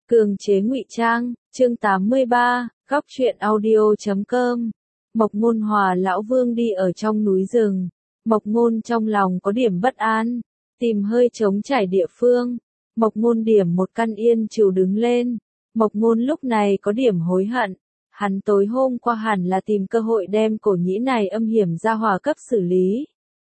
Cường chế ngụy trang, chương 83, góc truyện audio.com. Mộc Ngôn hòa lão Vương đi ở trong núi rừng. Mộc Ngôn trong lòng có điểm bất an, tìm hơi trống trải địa phương. Mộc Ngôn điểm một căn yên chịu đứng lên. Mộc Ngôn lúc này có điểm hối hận. Hắn tối hôm qua hẳn là tìm cơ hội đem cổ nhĩ này âm hiểm ra hỏa cấp xử lý.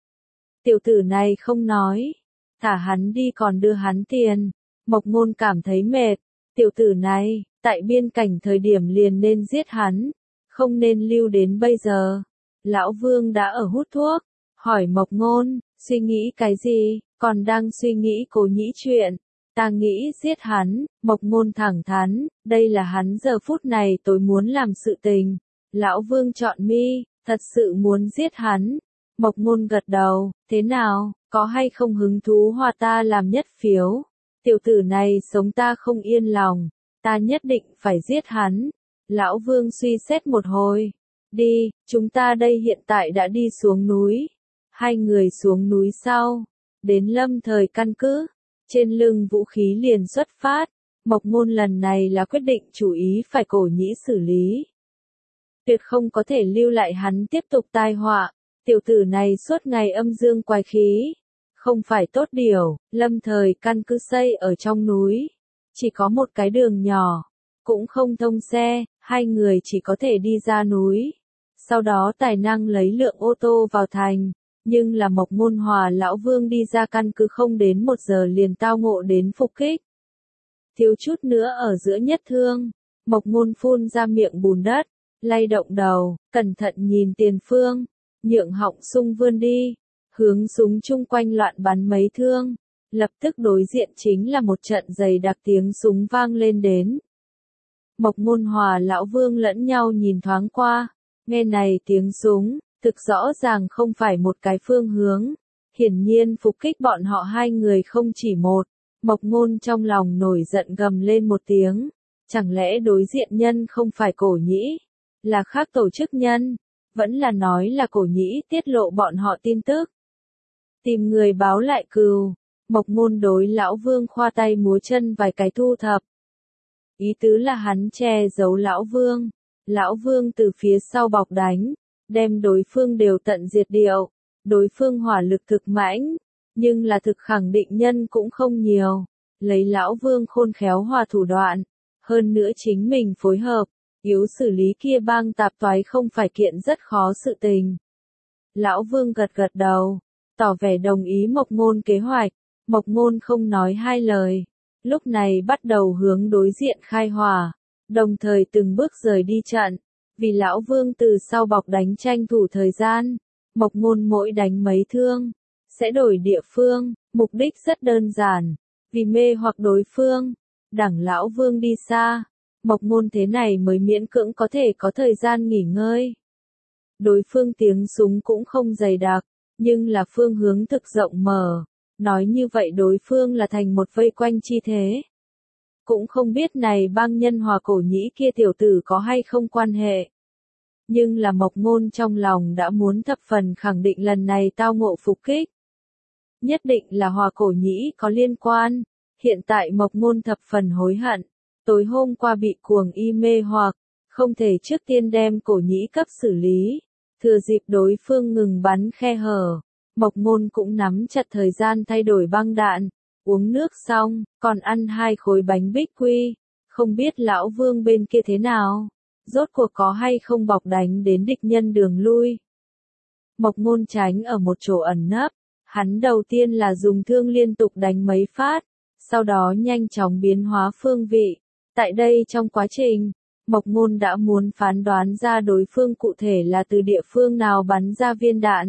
Tiểu tử này không nói, thả hắn đi còn đưa hắn tiền. Mộc Ngôn cảm thấy mệt. Tiểu tử này, tại biên cảnh thời điểm liền nên giết hắn, không nên lưu đến bây giờ. Lão Vương đã ở hút thuốc, hỏi Mộc Ngôn, suy nghĩ cái gì, còn đang suy nghĩ cổ nhĩ chuyện. Ta nghĩ giết hắn. Mộc Ngôn thẳng thắn, đây là hắn giờ phút này tối muốn làm sự tình. Lão Vương trọn mi, thật sự muốn giết hắn. Mộc Ngôn gật đầu, thế nào, có hay không hứng thú hòa ta làm nhất phiếu? Tiểu tử này sống ta không yên lòng, ta nhất định phải giết hắn. Lão Vương suy xét một hồi. Đi, chúng ta đây hiện tại đã đi xuống núi. Hai người xuống núi sau, đến Lâm Thời căn cứ, trên lưng vũ khí liền xuất phát. Mộc Ngôn lần này là quyết định chủ ý phải cổ nhĩ xử lý. Tuyệt không có thể lưu lại hắn tiếp tục tai họa. Tiểu tử này suốt ngày âm dương quái khí, không phải tốt điều. Lâm Thời căn cứ xây ở trong núi, chỉ có một cái đường nhỏ, cũng không thông xe, hai người chỉ có thể đi ra núi. Sau đó tài năng lấy lượng ô tô vào thành, nhưng là Mộc Ngôn hòa lão Vương đi ra căn cứ không đến 1 giờ liền tao ngộ đến phục kích. Thiếu chút nữa ở giữa nhất thương, Mộc Ngôn phun ra miệng bùn đất, lay động đầu, cẩn thận nhìn tiền phương, nhượng họng sung vươn đi, hướng súng chung quanh loạn bắn mấy thương. Lập tức đối diện chính là một trận dày đặc tiếng súng vang lên đến. Mộc Ngôn hòa lão Vương lẫn nhau nhìn thoáng qua, nghe này tiếng súng, thực rõ ràng không phải một cái phương hướng. Hiển nhiên phục kích bọn họ hai người không chỉ một. Mộc Ngôn trong lòng nổi giận gầm lên một tiếng. Chẳng lẽ đối diện nhân không phải cổ nhĩ, là khác tổ chức nhân? Vẫn là nói là cổ nhĩ tiết lộ bọn họ tin tức. Tìm người báo lại cừu. Mộc Ngôn đối lão Vương khoa tay múa chân vài cái thu thập. Ý tứ là hắn che giấu lão Vương. Lão Vương từ phía sau bọc đánh, đem đối phương đều tận diệt điệu. Đối phương hỏa lực thực mãnh, nhưng là thực khẳng định nhân cũng không nhiều. Lấy lão Vương khôn khéo hòa thủ đoạn, hơn nữa chính mình phối hợp, yếu xử lý kia bang tạp toái không phải kiện rất khó sự tình. Lão Vương gật gật đầu, tỏ vẻ đồng ý Mộc Ngôn kế hoạch. Mộc Ngôn không nói hai lời, lúc này bắt đầu hướng đối diện khai hỏa, đồng thời từng bước rời đi trận. Vì lão Vương từ sau bọc đánh tranh thủ thời gian, Mộc Ngôn mỗi đánh mấy thương, sẽ đổi địa phương, mục đích rất đơn giản, vì mê hoặc đối phương. Đẳng lão Vương đi xa, Mộc Ngôn thế này mới miễn cưỡng có thể có thời gian nghỉ ngơi. Đối phương tiếng súng cũng không dày đặc, nhưng là phương hướng thực rộng mở. Nói như vậy đối phương là thành một vây quanh chi thế. Cũng không biết này bang nhân hòa cổ nhĩ kia tiểu tử có hay không quan hệ. Nhưng là Mộc Ngôn trong lòng đã muốn thập phần khẳng định lần này tao ngộ phục kích. Nhất định là hòa cổ nhĩ có liên quan. Hiện tại Mộc Ngôn thập phần hối hận. Tối hôm qua bị cuồng y mê hoặc, không thể trước tiên đem cổ nhĩ cấp xử lý. Thừa dịp đối phương ngừng bắn khe hở, Mộc Ngôn cũng nắm chặt thời gian thay đổi băng đạn, uống nước xong, còn ăn 2 khối bánh bích quy. Không biết lão Vương bên kia thế nào, rốt cuộc có hay không bọc đánh đến địch nhân đường lui. Mộc Ngôn tránh ở một chỗ ẩn nấp, hắn đầu tiên là dùng thương liên tục đánh mấy phát, sau đó nhanh chóng biến hóa phương vị. Tại đây trong quá trình, Mộc Ngôn đã muốn phán đoán ra đối phương cụ thể là từ địa phương nào bắn ra viên đạn.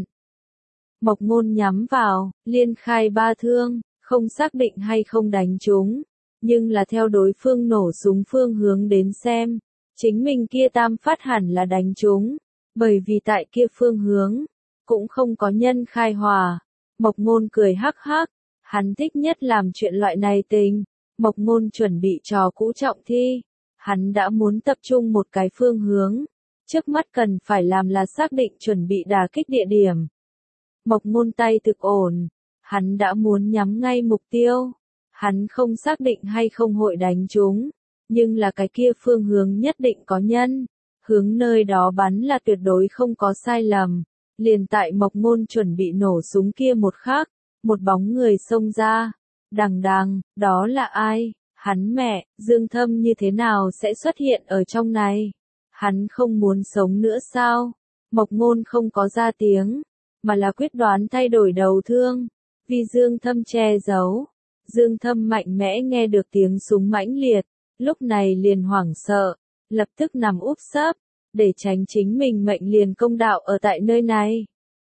Mộc Ngôn nhắm vào, liên khai 3 thương, không xác định hay không đánh trúng, nhưng là theo đối phương nổ súng phương hướng đến xem, chính mình kia tam phát hẳn là đánh trúng, bởi vì tại kia phương hướng, cũng không có nhân khai hỏa. Mộc Ngôn cười hắc hắc, hắn thích nhất làm chuyện loại này tình. Mộc Ngôn chuẩn bị trò cũ trọng thi, hắn đã muốn tập trung một cái phương hướng, trước mắt cần phải làm là xác định chuẩn bị đả kích địa điểm. Mộc Ngôn tay thực ổn, hắn đã muốn nhắm ngay mục tiêu, hắn không xác định hay không hội đánh trúng, Nhưng là cái kia phương hướng nhất định có nhân, hướng nơi đó bắn là tuyệt đối không có sai lầm. Liền tại Mộc Ngôn chuẩn bị nổ súng kia một khắc, một bóng người xông ra. Đằng đằng, đó là ai? Hắn mẹ, Dương Thâm như thế nào sẽ xuất hiện ở trong này? Hắn không muốn sống nữa sao? Mộc Ngôn không có ra tiếng, mà là quyết đoán thay đổi đầu thương, vì Dương Thâm che giấu. Dương Thâm mạnh mẽ nghe được tiếng súng mãnh liệt, lúc này liền hoảng sợ, lập tức nằm úp sấp, để tránh chính mình mệnh liền công đạo ở tại nơi này.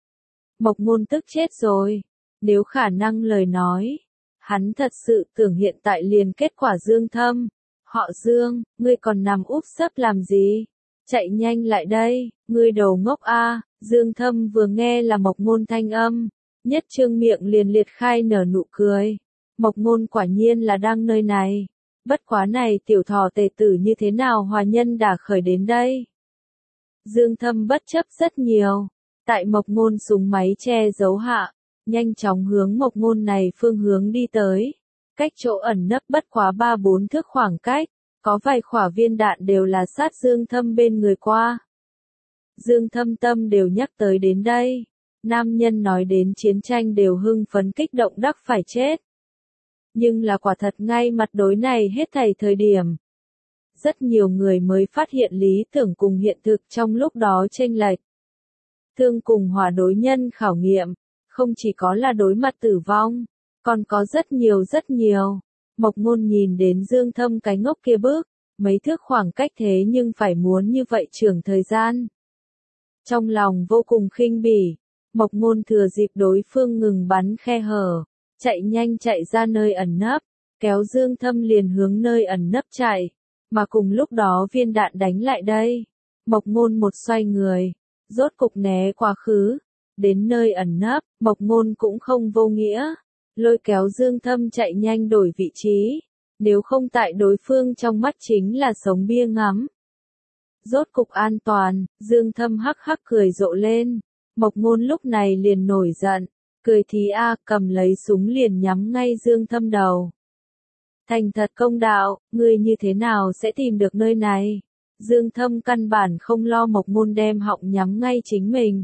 Mộc Ngôn tức chết rồi, nếu khả năng lời nói, hắn thật sự tưởng hiện tại liền kết quả Dương Thâm. Họ Dương, ngươi còn nằm úp sấp làm gì? Chạy nhanh lại đây, ngươi đồ ngốc a. Dương Thâm vừa nghe là Mộc Ngôn thanh âm, nhất trương miệng liền liệt khai nở nụ cười. Mộc Ngôn quả nhiên là đang nơi này, bất quá này tiểu thỏ tề tử như thế nào hòa nhân đả khởi đến đây? Dương Thâm bất chấp rất nhiều, tại Mộc Ngôn súng máy che giấu hạ, nhanh chóng hướng Mộc Ngôn này phương hướng đi tới. Cách chỗ ẩn nấp bất quá 3-4 thước khoảng cách, có vài quả viên đạn đều là sát Dương Thâm bên người qua. Dương Thâm tâm đều nhắc tới đến đây, nam nhân nói đến chiến tranh đều hưng phấn kích động đắc phải chết. Nhưng là quả thật ngay mặt đối này hết thảy thời điểm. Rất nhiều người mới phát hiện lý tưởng cùng hiện thực trong lúc đó chênh lệch. Thương cùng hòa đối nhân khảo nghiệm, không chỉ có là đối mặt tử vong, còn có rất nhiều. Mộc Ngôn nhìn đến Dương Thâm cái ngốc kia bước, mấy thước khoảng cách thế nhưng phải muốn như vậy trường thời gian. Trong lòng vô cùng khinh bỉ, Mộc Ngôn thừa dịp đối phương ngừng bắn khe hở, chạy nhanh chạy ra nơi ẩn nấp, kéo Dương Thâm liền hướng nơi ẩn nấp chạy, mà cùng lúc đó viên đạn đánh lại đây. Mộc Ngôn một xoay người, rốt cục né quá khứ, đến nơi ẩn nấp, Mộc Ngôn cũng không vô nghĩa, lôi kéo Dương Thâm chạy nhanh đổi vị trí, nếu không tại đối phương trong mắt chính là sống bia ngắm. Rốt cục an toàn, Dương Thâm hắc hắc cười rộ lên, Mộc Ngôn lúc này liền nổi giận, cười thí cầm lấy súng liền nhắm ngay Dương Thâm đầu. Thành thật công đạo, ngươi như thế nào sẽ tìm được nơi này? Dương Thâm căn bản không lo Mộc Ngôn đem họng nhắm ngay chính mình.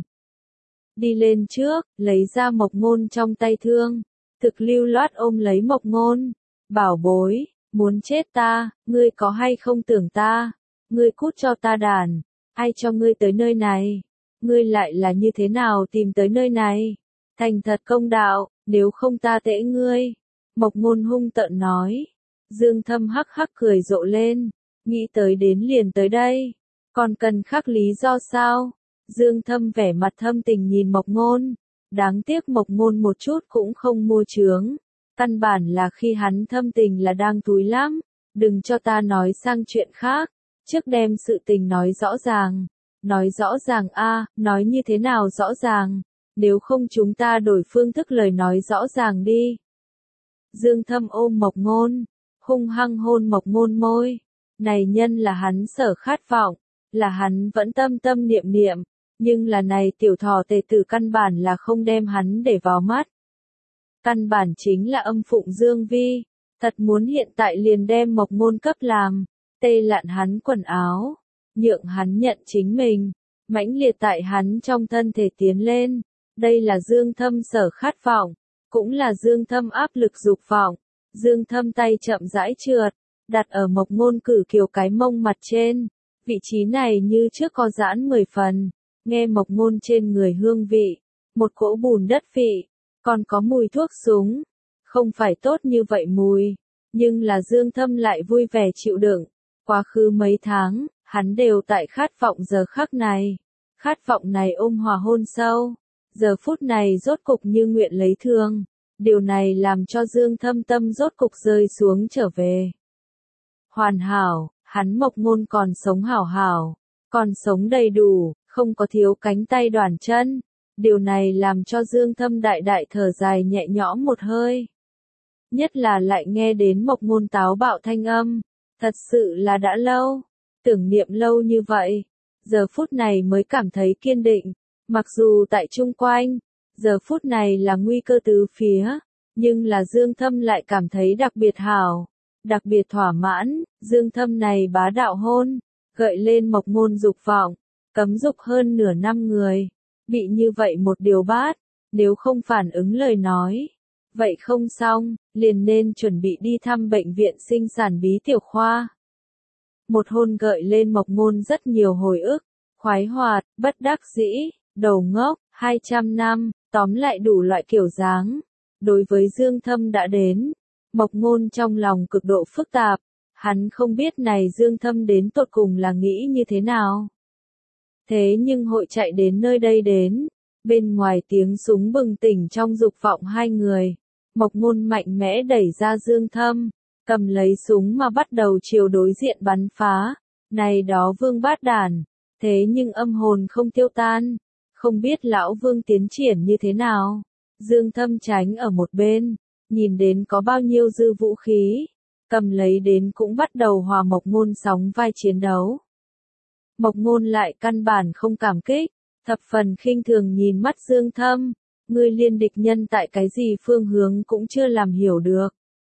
Đi lên trước, lấy ra Mộc Ngôn trong tay thương, thực lưu loát ôm lấy Mộc Ngôn, bảo bối, muốn chết ta, ngươi có hay không tưởng ta? Ngươi cút cho ta đàn, ai cho ngươi tới nơi này? Ngươi lại là như thế nào tìm tới nơi này? Thành thật công đạo, nếu không ta tễ ngươi. Mộc Ngôn hung tợn nói. Dương Thâm hắc hắc cười rộ lên, nghĩ tới đến liền tới đây, còn cần khắc lý do sao? Dương Thâm vẻ mặt thâm tình nhìn Mộc Ngôn, đáng tiếc Mộc Ngôn một chút cũng không mua chướng, căn bản là khi hắn thâm tình là đang túi lắm, đừng cho ta nói sang chuyện khác, trước đem sự tình nói rõ ràng nói như thế nào rõ ràng, nếu không chúng ta đổi phương thức lời nói rõ ràng đi. Dương Thâm ôm Mộc Ngôn, hung hăng hôn Mộc Ngôn môi, này nhân là hắn sở khát vọng, là hắn vẫn tâm niệm, nhưng là này tiểu thỏ tề tử căn bản là không đem hắn để vào mắt. Căn bản chính là âm phụng Dương Vi, thật muốn hiện tại liền đem Mộc Ngôn cấp làm, tê lạn hắn quần áo, nhượng hắn nhận chính mình, mãnh liệt tại hắn trong thân thể tiến lên, đây là Dương Thâm sở khát vọng, cũng là Dương Thâm áp lực dục vọng. Dương Thâm tay chậm rãi trượt, đặt ở Mộc Ngôn cử kiều cái mông mặt trên, vị trí này như trước có giãn 10 phần, nghe Mộc Ngôn trên người hương vị, một cỗ bùn đất vị, còn có mùi thuốc súng, không phải tốt như vậy mùi, nhưng là Dương Thâm lại vui vẻ chịu đựng, quá khứ mấy tháng, hắn đều tại khát vọng giờ khắc này, khát vọng này ôm hòa hôn sâu, giờ phút này rốt cục như nguyện lấy thương. Điều này làm cho Dương Thâm tâm rốt cục rơi xuống trở về. Hoàn hảo, hắn Mộc Ngôn còn sống hảo, còn sống đầy đủ, không có thiếu cánh tay đoàn chân. Điều này làm cho Dương Thâm đại thở dài nhẹ nhõm một hơi. Nhất là lại nghe đến Mộc Ngôn táo bạo thanh âm, thật sự là đã lâu, tưởng niệm lâu như vậy, giờ phút này mới cảm thấy kiên định, mặc dù tại chung quanh, giờ phút này là nguy cơ tứ phía, nhưng là Dương Thâm lại cảm thấy đặc biệt hảo, đặc biệt thỏa mãn, Dương Thâm này bá đạo hôn, gợi lên Mộc Ngôn dục vọng, cấm dục hơn nửa năm người, bị như vậy một điều bát, nếu không phản ứng lời nói, vậy không xong, liền nên chuẩn bị đi thăm bệnh viện sinh sản bí tiểu khoa. Một hôn gợi lên Mộc Ngôn rất nhiều hồi ức, khoái hoạt, bất đắc dĩ, đầu ngốc, 200 năm, tóm lại đủ loại kiểu dáng. Đối với Dương Thâm đã đến, Mộc Ngôn trong lòng cực độ phức tạp, hắn không biết này Dương Thâm đến tột cùng là nghĩ như thế nào. Thế nhưng hội chạy đến nơi đây đến, bên ngoài tiếng súng bừng tỉnh trong dục vọng hai người, Mộc Ngôn mạnh mẽ đẩy ra Dương Thâm, cầm lấy súng mà bắt đầu chiều đối diện bắn phá, này đó Vương Bát Đản, thế nhưng âm hồn không tiêu tan, không biết lão Vương tiến triển như thế nào. Dương Thâm tránh ở một bên, nhìn đến có bao nhiêu dư vũ khí, cầm lấy đến cũng bắt đầu hòa Mộc Ngôn sóng vai chiến đấu. Mộc Ngôn lại căn bản không cảm kích, thập phần khinh thường nhìn mắt Dương Thâm, ngươi liên địch nhân tại cái gì phương hướng cũng chưa làm hiểu được.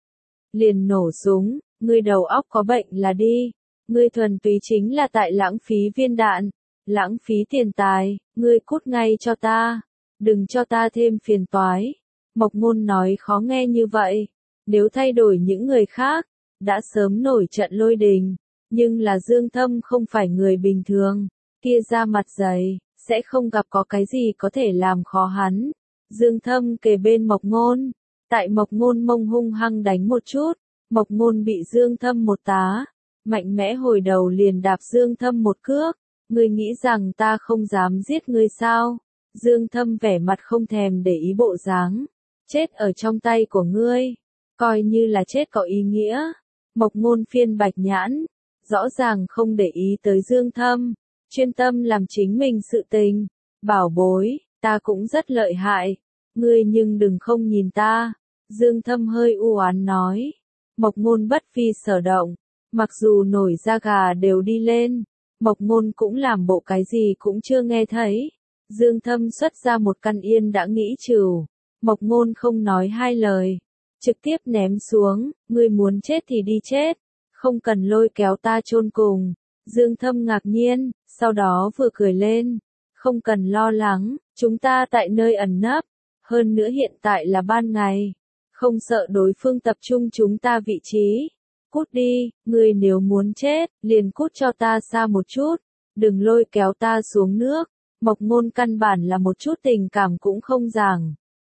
Liền nổ súng, ngươi đầu óc có bệnh là đi, ngươi thuần túy chính là tại lãng phí viên đạn, lãng phí tiền tài, ngươi cút ngay cho ta, đừng cho ta thêm phiền toái. Mộc Ngôn nói khó nghe như vậy, nếu thay đổi những người khác, đã sớm nổi trận lôi đình, nhưng là Dương Thâm không phải người bình thường, kia ra mặt dày, sẽ không gặp có cái gì có thể làm khó hắn. Dương Thâm kề bên Mộc Ngôn, tại Mộc Ngôn mông hung hăng đánh một chút, Mộc Ngôn bị Dương Thâm một tá, mạnh mẽ hồi đầu liền đạp Dương Thâm một cước, ngươi nghĩ rằng ta không dám giết ngươi sao? Dương Thâm vẻ mặt không thèm để ý bộ dáng, chết ở trong tay của ngươi, coi như là chết có ý nghĩa. Mộc Ngôn phiên bạch nhãn, rõ ràng không để ý tới Dương Thâm, chuyên tâm làm chính mình sự tình. Bảo bối, ta cũng rất lợi hại, ngươi nhưng đừng không nhìn ta. Dương Thâm hơi u oán nói. Mộc Ngôn bất phi sở động, mặc dù nổi da gà đều đi lên, Mộc Ngôn cũng làm bộ cái gì cũng chưa nghe thấy. Dương Thâm xuất ra một căn yên đã nghĩ trừ, Mộc Ngôn không nói hai lời, trực tiếp ném xuống, ngươi muốn chết thì đi chết, không cần lôi kéo ta chôn cùng. Dương Thâm ngạc nhiên, sau đó vừa cười lên, không cần lo lắng, chúng ta tại nơi ẩn nấp, hơn nữa hiện tại là ban ngày, không sợ đối phương tập trung chúng ta vị trí. Cút đi, ngươi nếu muốn chết, liền cút cho ta xa một chút, đừng lôi kéo ta xuống nước. Mộc Ngôn căn bản là một chút tình cảm cũng không giảng.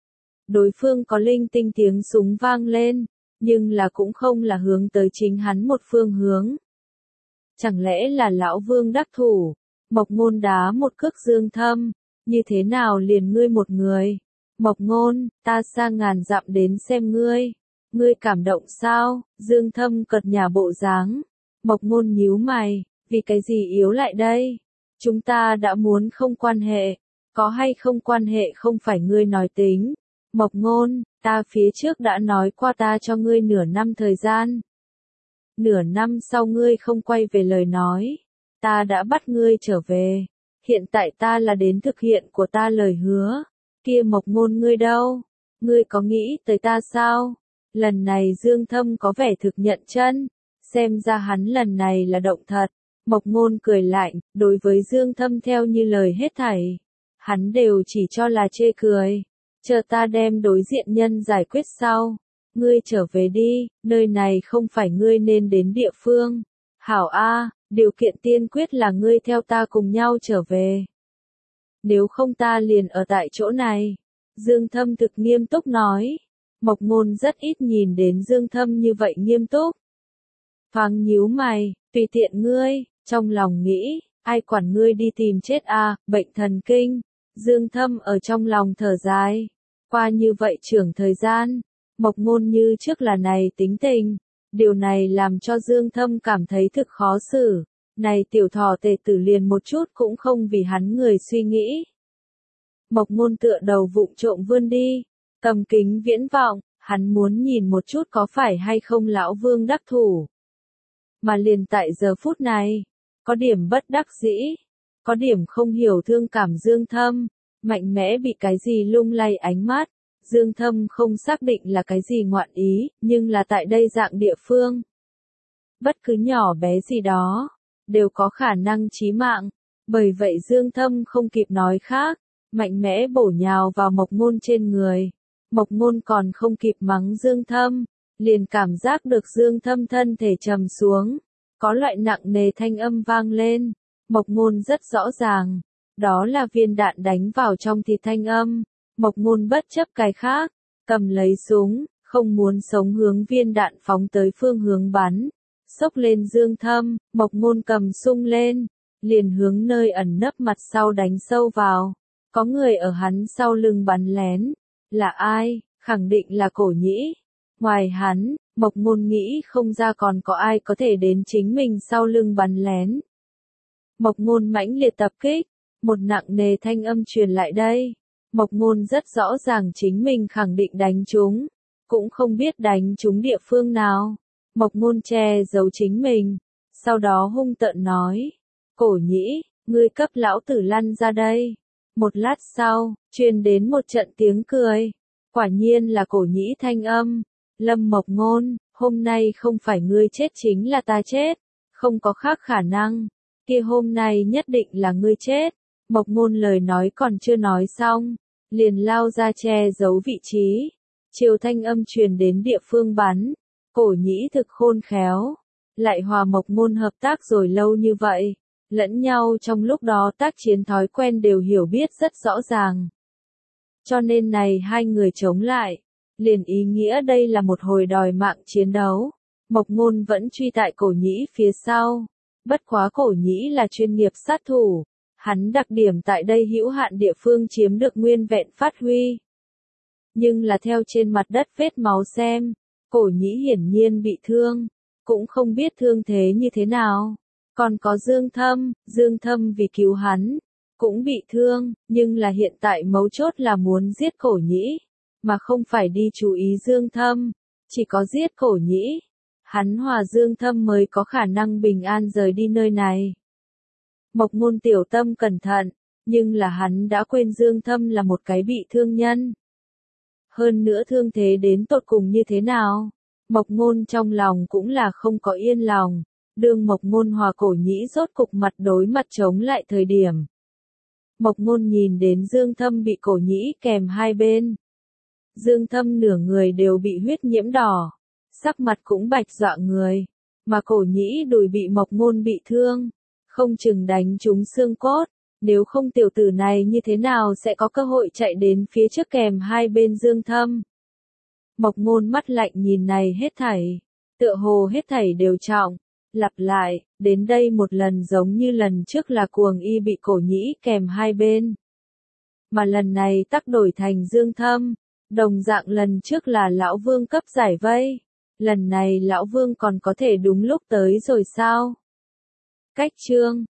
Đối phương có linh tinh tiếng súng vang lên, nhưng là cũng không là hướng tới chính hắn một phương hướng. Chẳng lẽ là lão Vương đắc thủ? Mộc Ngôn đá một cước Dương Thâm, như thế nào liền ngươi một người? Mộc Ngôn, ta xa ngàn dặm đến xem ngươi. Ngươi cảm động sao? Dương Thâm cợt nhả bộ dáng. Mộc Ngôn nhíu mày, vì cái gì yếu lại đây? Chúng ta đã muốn không quan hệ, có hay không quan hệ không phải ngươi nói tính. Mộc Ngôn, ta phía trước đã nói qua ta cho ngươi nửa năm thời gian. Nửa năm sau ngươi không quay về lời nói, ta đã bắt ngươi trở về. Hiện tại ta là đến thực hiện của ta lời hứa. Kia Mộc Ngôn ngươi đâu? Ngươi có nghĩ tới ta sao? Lần này Dương Thâm có vẻ thực nhận chân, xem ra hắn lần này là động thật. Mộc Ngôn cười lạnh, đối với Dương Thâm theo như lời hết thảy, hắn đều chỉ cho là chê cười. Chờ ta đem đối diện nhân giải quyết sau, ngươi trở về đi, nơi này không phải ngươi nên đến địa phương. Hảo A, điều kiện tiên quyết là ngươi theo ta cùng nhau trở về. Nếu không ta liền ở tại chỗ này. Dương Thâm thực nghiêm túc nói. Mộc Ngôn rất ít nhìn đến Dương Thâm như vậy nghiêm túc. Thoáng nhíu mày, tùy tiện ngươi, trong lòng nghĩ, ai quản ngươi đi tìm chết a, bệnh thần kinh. Dương Thâm ở trong lòng thở dài. Qua như vậy trưởng thời gian, Mộc Ngôn như trước là này tính tình. Điều này làm cho Dương Thâm cảm thấy thực khó xử. Này tiểu thỏ tề tử liền một chút cũng không vì hắn người suy nghĩ. Mộc Ngôn tựa đầu vụng trộm vươn đi, cầm kính viễn vọng, hắn muốn nhìn một chút có phải hay không lão Vương đắc thủ. Mà liền tại giờ phút này, có điểm bất đắc dĩ, có điểm không hiểu thương cảm Dương Thâm, mạnh mẽ bị cái gì lung lay ánh mắt, Dương Thâm không xác định là cái gì ngoạn ý, nhưng là tại đây dạng địa phương. Bất cứ nhỏ bé gì đó, đều có khả năng chí mạng. Bởi vậy Dương Thâm không kịp nói khác, mạnh mẽ bổ nhào vào Mộc Ngôn trên người. Mộc Ngôn còn không kịp mắng Dương Thâm, liền cảm giác được Dương Thâm thân thể trầm xuống, có loại nặng nề thanh âm vang lên. Mộc Ngôn rất rõ ràng, đó là viên đạn đánh vào trong thịt thanh âm. Mộc Ngôn bất chấp cái khác, cầm lấy súng, không muốn sống hướng viên đạn phóng tới phương hướng bắn. Xốc lên Dương Thâm, Mộc Ngôn cầm sung lên, liền hướng nơi ẩn nấp mặt sau đánh sâu vào. Có người ở hắn sau lưng bắn lén. Là ai? Khẳng định là Cổ Nhĩ. Ngoài hắn, Mộc Ngôn nghĩ không ra còn có ai có thể đến chính mình sau lưng bắn lén. Mộc Ngôn mãnh liệt tập kích, một nặng nề thanh âm truyền lại đây. Mộc Ngôn rất rõ ràng chính mình khẳng định đánh trúng, cũng không biết đánh trúng địa phương nào. Mộc Ngôn che giấu chính mình, sau đó hung tợn nói, Cổ Nhĩ, ngươi cấp lão tử lăn ra đây. Một lát sau, truyền đến một trận tiếng cười, quả nhiên là Cổ Nhĩ thanh âm. Lâm Mộc Ngôn, hôm nay không phải ngươi chết chính là ta chết, không có khác khả năng, kia hôm nay nhất định là ngươi chết. Mộc Ngôn lời nói còn chưa nói xong, liền lao ra che giấu vị trí, chiều thanh âm truyền đến địa phương bắn. Cổ Nhĩ thực khôn khéo, lại hòa Mộc Ngôn hợp tác rồi lâu như vậy, lẫn nhau trong lúc đó tác chiến thói quen đều hiểu biết rất rõ ràng. Cho nên này hai người chống lại, liền ý nghĩa đây là một hồi đòi mạng chiến đấu. Mộc Ngôn vẫn truy tại Cổ Nhĩ phía sau, bất quá Cổ Nhĩ là chuyên nghiệp sát thủ, hắn đặc điểm tại đây hữu hạn địa phương chiếm được nguyên vẹn phát huy. Nhưng là theo trên mặt đất vết máu xem, Cổ Nhĩ hiển nhiên bị thương, cũng không biết thương thế như thế nào. Còn có Dương Thâm vì cứu hắn, cũng bị thương, nhưng là hiện tại mấu chốt là muốn giết Cổ Nhĩ, mà không phải đi chú ý Dương Thâm, chỉ có giết Cổ Nhĩ, hắn hòa Dương Thâm mới có khả năng bình an rời đi nơi này. Mộc Ngôn tiểu tâm cẩn thận, nhưng là hắn đã quên Dương Thâm là một cái bị thương nhân. Hơn nữa thương thế đến tột cùng như thế nào, Mộc Ngôn trong lòng cũng là không có yên lòng. Đương Mộc Ngôn hòa Cổ Nhĩ rốt cục mặt đối mặt chống lại thời điểm, Mộc Ngôn nhìn đến Dương Thâm bị Cổ Nhĩ kèm hai bên. Dương Thâm nửa người đều bị huyết nhiễm đỏ, sắc mặt cũng bạch dọa người, mà Cổ Nhĩ đùi bị Mộc Ngôn bị thương, không chừng đánh trúng xương cốt, nếu không tiểu tử này như thế nào sẽ có cơ hội chạy đến phía trước kèm hai bên Dương Thâm. Mộc Ngôn mắt lạnh nhìn này hết thảy, tựa hồ hết thảy đều trọng. Lặp lại, đến đây một lần giống như lần trước là Cuồng Y bị Cổ Nhĩ kèm hai bên. Mà lần này tắc đổi thành Dương Thâm, đồng dạng lần trước là Lão Vương cấp giải vây. Lần này Lão Vương còn có thể đúng lúc tới rồi sao? Cách chương